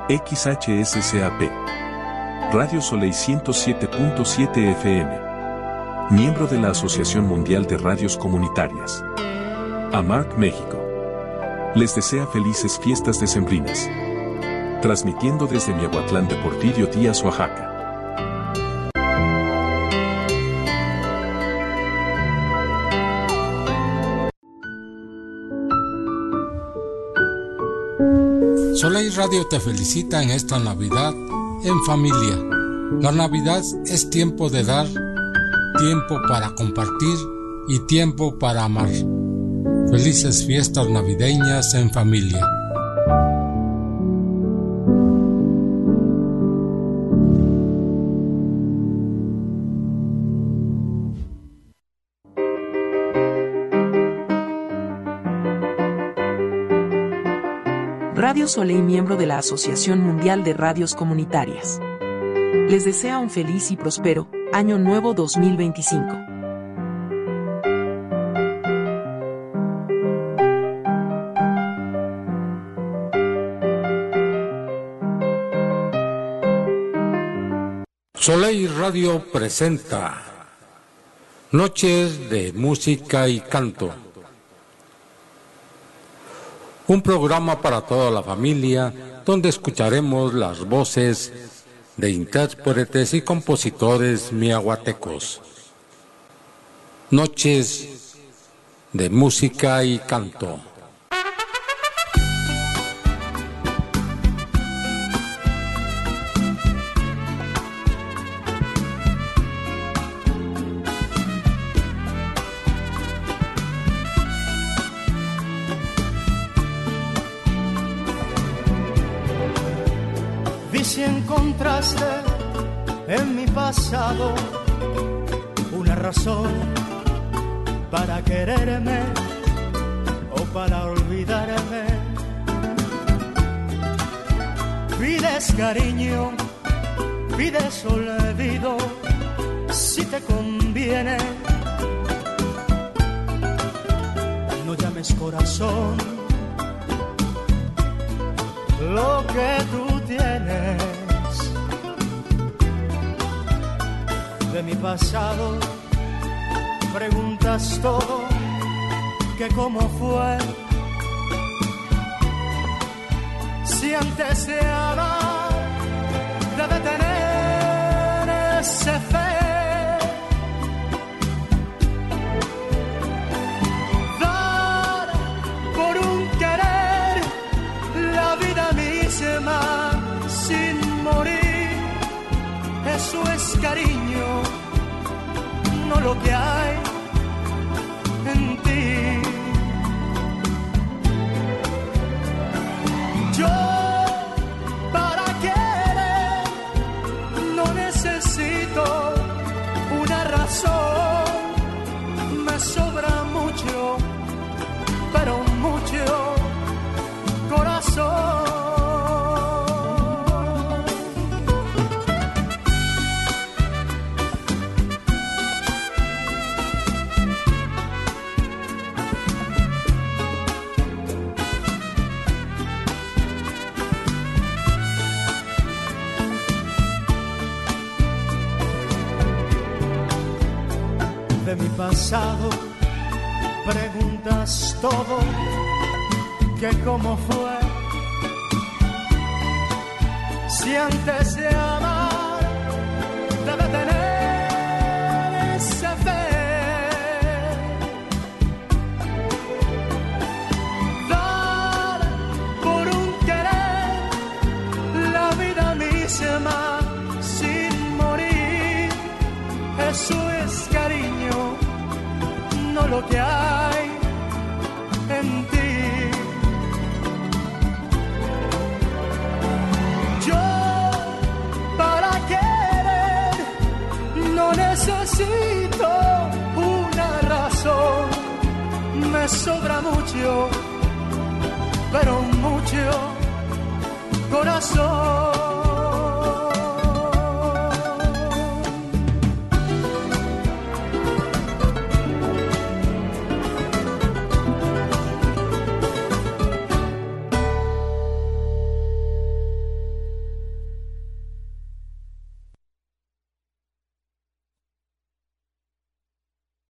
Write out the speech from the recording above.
XHSCAP. Radio Soleil 107.7 FM. Miembro de la Asociación Mundial de Radios Comunitarias. AMARC México. Les desea felices fiestas decembrinas. Transmitiendo desde Miahuatlán de Porfirio Díaz, Oaxaca. Soleil Radio te felicita en esta Navidad en familia. La Navidad es tiempo de dar, tiempo para compartir y tiempo para amar. Felices fiestas navideñas en familia. Radio Soleil, miembro de la Asociación Mundial de Radios Comunitarias. Les desea un feliz y próspero Año Nuevo 2025. Soleil Radio presenta Noches de Música y Canto. Un programa para toda la familia donde escucharemos las voces de intérpretes y compositores miahuatecos. Noches de Música y Canto. Si encontraste en mi pasado una razón para quererme o para olvidarme, pides cariño, pides olvido, si te conviene. No llames corazón lo que tú tienes. De mi pasado preguntas todo, que cómo fue. Si antes de amar debe tener ese fe, dar por un querer la vida misma sin morir, eso es cariño, no lo que hay en ti. Yo para querer no necesito una razón, me sobra mucho, pero mucho corazón. De mi pasado preguntas todo, que cómo fue. Si antes de amar debe tener esa fe, dar por un querer la vida misma sin morir, eso es cariño, no lo que hay en ti. Yo para querer no necesito una razón, me sobra mucho, pero mucho corazón.